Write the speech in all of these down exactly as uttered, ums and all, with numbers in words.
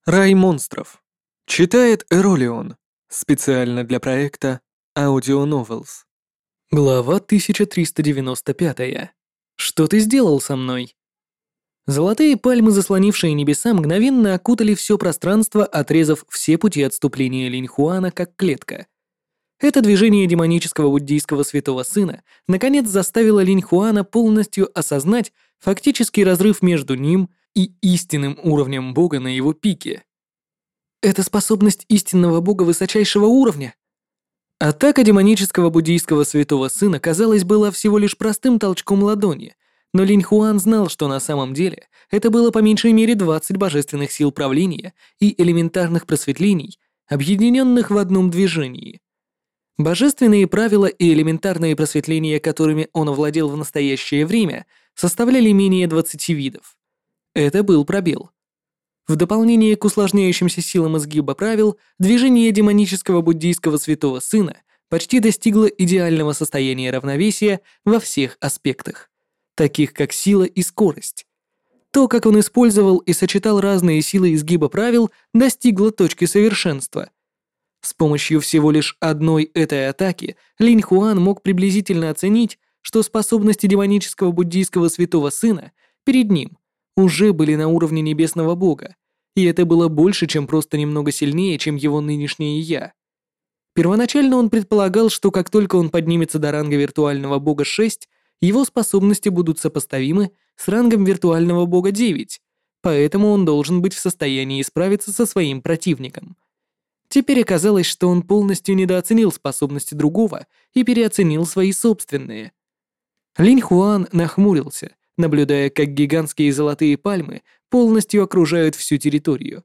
Рай монстров. Читает Эролион. Специально для проекта Audio Novels. Глава тысяча триста девяносто пять. Что ты сделал со мной? Золотые пальмы, заслонившие небеса, мгновенно окутали все пространство, отрезав все пути отступления Линьхуана как клетка. Это движение демонического буддийского святого сына наконец заставило Линьхуана полностью осознать фактический разрыв между ним и истинным уровнем бога на его пике. Это способность истинного бога высочайшего уровня. Атака демонического буддийского святого сына, казалось, была всего лишь простым толчком ладони, но Линьхуан знал, что на самом деле это было по меньшей мере двадцать божественных сил правления и элементарных просветлений, объединенных в одном движении. Божественные правила и элементарные просветления, которыми он овладел в настоящее время, составляли менее двадцати видов. Это был пробел. В дополнение к усложняющимся силам изгиба правил, движение демонического буддийского святого сына почти достигло идеального состояния равновесия во всех аспектах, таких как сила и скорость. То, как он использовал и сочетал разные силы изгиба правил, достигло точки совершенства. С помощью всего лишь одной этой атаки Линьхуан мог приблизительно оценить, что способности демонического буддийского святого сына перед ним уже были на уровне небесного бога, и это было больше, чем просто немного сильнее, чем его нынешнее «я». Первоначально он предполагал, что как только он поднимется до ранга виртуального бога шесть, его способности будут сопоставимы с рангом виртуального бога девять, поэтому он должен быть в состоянии справиться со своим противником. Теперь оказалось, что он полностью недооценил способности другого и переоценил свои собственные. Линьхуан нахмурился, наблюдая, как гигантские золотые пальмы полностью окружают всю территорию.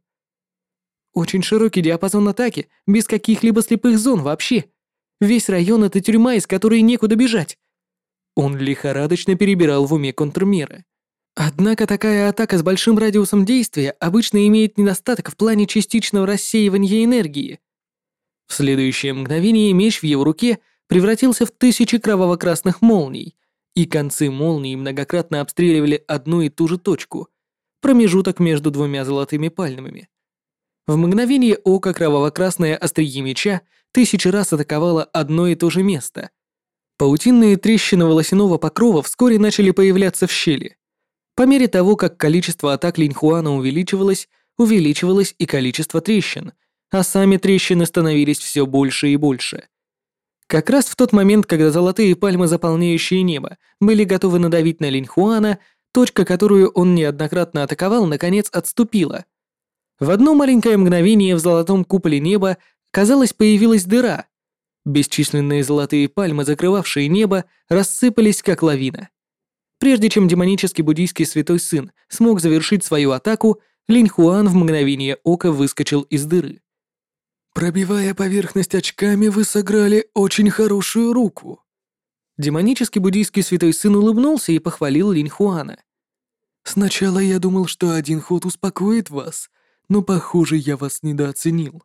Очень широкий диапазон атаки, без каких-либо слепых зон вообще. Весь район — это тюрьма, из которой некуда бежать. Он лихорадочно перебирал в уме контрмеры. Однако такая атака с большим радиусом действия обычно имеет недостаток в плане частичного рассеивания энергии. В следующее мгновение меч в его руке превратился в тысячи кроваво-красных молний, и концы молний многократно обстреливали одну и ту же точку — промежуток между двумя золотыми пальмами. В мгновение ока кроваво-красное острие меча тысячи раз атаковало одно и то же место. Паутинные трещины волосяного покрова вскоре начали появляться в щели. По мере того, как количество атак Линьхуана увеличивалось, увеличивалось и количество трещин, а сами трещины становились все больше и больше. Как раз в тот момент, когда золотые пальмы, заполняющие небо, были готовы надавить на Линьхуана, точка, которую он неоднократно атаковал, наконец отступила. В одно маленькое мгновение в золотом куполе неба, казалось, появилась дыра. Бесчисленные золотые пальмы, закрывавшие небо, рассыпались как лавина. Прежде чем демонический буддийский святой сын смог завершить свою атаку, Линьхуан в мгновение ока выскочил из дыры. «Пробивая поверхность очками, вы сыграли очень хорошую руку». Демонический буддийский святой сын улыбнулся и похвалил Линьхуана. «Сначала я думал, что один ход успокоит вас, но, похоже, я вас недооценил».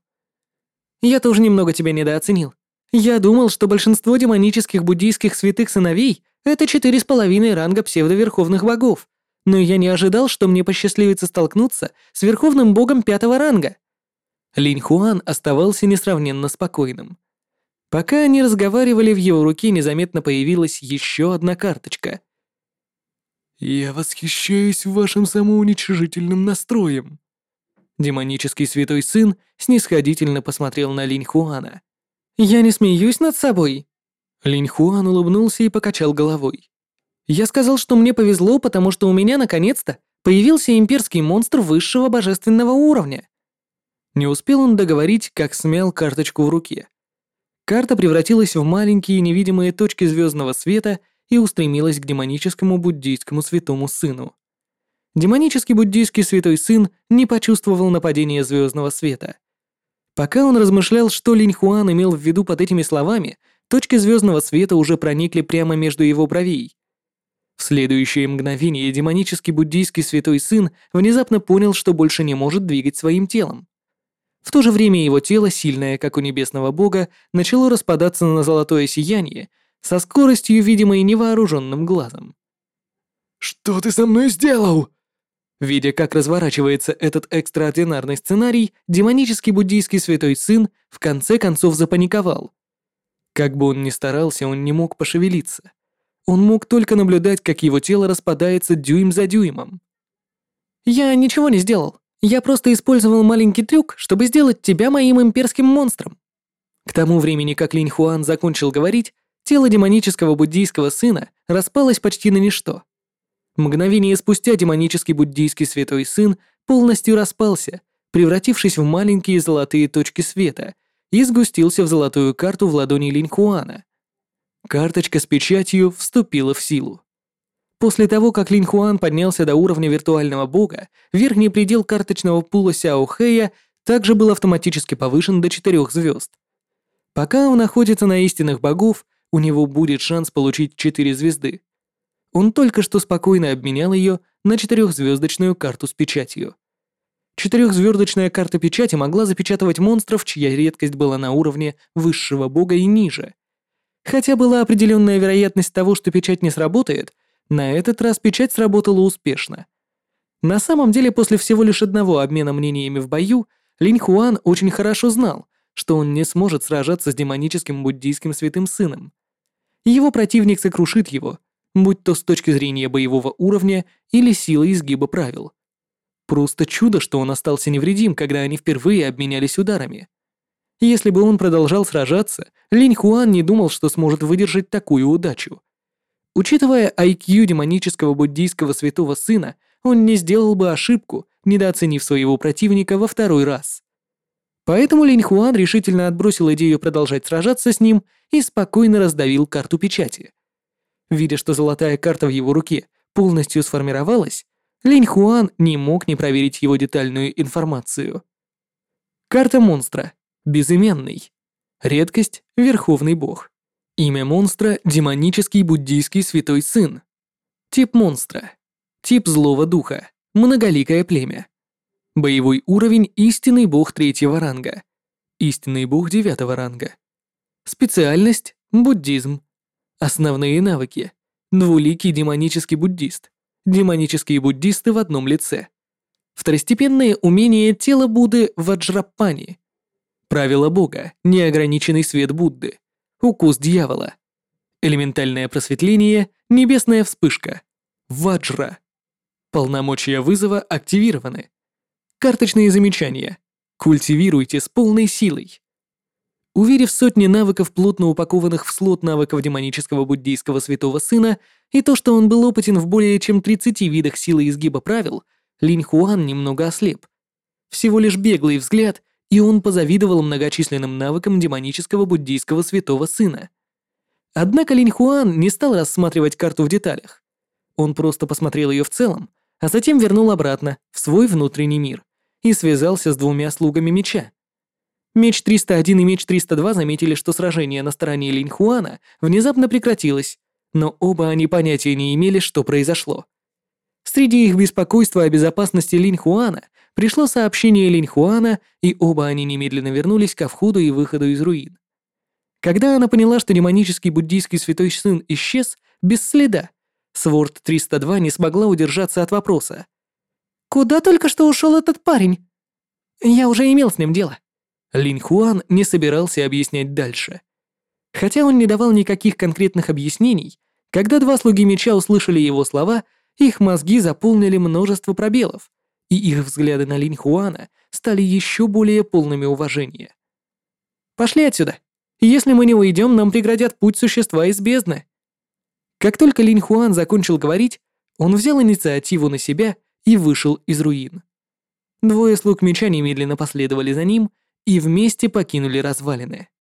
«Я тоже немного тебя недооценил. Я думал, что большинство демонических буддийских святых сыновей — это четыре с половиной ранга псевдоверховных богов, но я не ожидал, что мне посчастливится столкнуться с верховным богом пятого ранга». Линьхуан оставался несравненно спокойным. Пока они разговаривали, в его руке незаметно появилась еще одна карточка. «Я восхищаюсь вашим самоуничижительным настроем». Демонический святой сын снисходительно посмотрел на Линьхуана. «Я не смеюсь над собой». Линьхуан улыбнулся и покачал головой. «Я сказал, что мне повезло, потому что у меня, наконец-то, появился имперский монстр высшего божественного уровня». Не успел он договорить, как смял карточку в руке. Карта превратилась в маленькие невидимые точки звездного света и устремилась к демоническому буддийскому святому сыну. Демонический буддийский святой сын не почувствовал нападения звездного света. Пока он размышлял, что Линьхуан имел в виду под этими словами, точки звездного света уже проникли прямо между его бровей. В следующее мгновение демонический буддийский святой сын внезапно понял, что больше не может двигать своим телом. В то же время его тело, сильное, как у небесного бога, начало распадаться на золотое сияние со скоростью, видимой невооруженным глазом. «Что ты со мной сделал?» Видя, как разворачивается этот экстраординарный сценарий, демонический буддийский святой сын в конце концов запаниковал. Как бы он ни старался, он не мог пошевелиться. Он мог только наблюдать, как его тело распадается дюйм за дюймом. «Я ничего не сделал. Я просто использовал маленький трюк, чтобы сделать тебя моим имперским монстром». К тому времени, как Линь Хуан закончил говорить, тело демонического буддийского сына распалось почти на ничто. Мгновение спустя демонический буддийский святой сын полностью распался, превратившись в маленькие золотые точки света, и сгустился в золотую карту в ладони Линь Хуана. Карточка с печатью вступила в силу. После того, как Линь Хуан поднялся до уровня виртуального бога, верхний предел карточного пула Сяо Хэя также был автоматически повышен до четырёх звезд. Пока он находится на истинных богов, у него будет шанс получить четыре звезды. Он только что спокойно обменял ее на четырехзвездочную карту с печатью. Четырехзвездочная карта печати могла запечатывать монстров, чья редкость была на уровне высшего бога и ниже. Хотя была определенная вероятность того, что печать не сработает, на этот раз печать сработала успешно. На самом деле, после всего лишь одного обмена мнениями в бою, Линь Хуан очень хорошо знал, что он не сможет сражаться с демоническим буддийским святым сыном. Его противник сокрушит его, будь то с точки зрения боевого уровня или силы изгиба правил. Просто чудо, что он остался невредим, когда они впервые обменялись ударами. Если бы он продолжал сражаться, Линь Хуан не думал, что сможет выдержать такую удачу. Учитывая ай кью демонического буддийского святого сына, он не сделал бы ошибку, недооценив своего противника во второй раз. Поэтому Линь Хуан решительно отбросил идею продолжать сражаться с ним и спокойно раздавил карту печати. Видя, что золотая карта в его руке полностью сформировалась, Линь Хуан не мог не проверить его детальную информацию. Карта монстра. Безыменный. Редкость — Верховный Бог. Имя монстра — Демонический буддийский святой сын. Тип монстра. Тип злого духа. Многоликое племя. Боевой уровень — Истинный Бог третьего ранга. Истинный Бог девятого ранга. Специальность — буддизм. Основные навыки. Двуликий демонический буддист. Демонические буддисты в одном лице. Второстепенные умения тела Будды Ваджрапани. Правила Бога. Неограниченный свет Будды. Укус дьявола. Элементальное просветление. Небесная вспышка. Ваджра. Полномочия вызова активированы. Карточные замечания. Культивируйте с полной силой. Уверив сотни навыков, плотно упакованных в слот навыков демонического буддийского святого сына, и то, что он был опытен в более чем тридцати видах силы изгиба правил, Линь Хуан немного ослеп. Всего лишь беглый взгляд, и он позавидовал многочисленным навыкам демонического буддийского святого сына. Однако Линь Хуан не стал рассматривать карту в деталях. Он просто посмотрел ее в целом, а затем вернул обратно в свой внутренний мир и связался с двумя слугами меча. Меч триста один и меч триста два заметили, что сражение на стороне Линь Хуана внезапно прекратилось, но оба они понятия не имели, что произошло. Среди их беспокойства о безопасности Линь Хуана пришло сообщение Линь Хуана, и оба они немедленно вернулись ко входу и выходу из руин. Когда она поняла, что демонический буддийский святой сын исчез без следа, Сворд триста два не смогла удержаться от вопроса. «Куда только что ушел этот парень? Я уже имел с ним дело». Линь Хуан не собирался объяснять дальше. Хотя он не давал никаких конкретных объяснений, когда два слуги меча услышали его слова, их мозги заполнили множество пробелов, и их взгляды на Линь Хуана стали еще более полными уважения. «Пошли отсюда. Если мы не уйдем, нам преградят путь существа из бездны». Как только Линь Хуан закончил говорить, он взял инициативу на себя и вышел из руин. Двое слуг меча немедленно последовали за ним и вместе покинули развалины.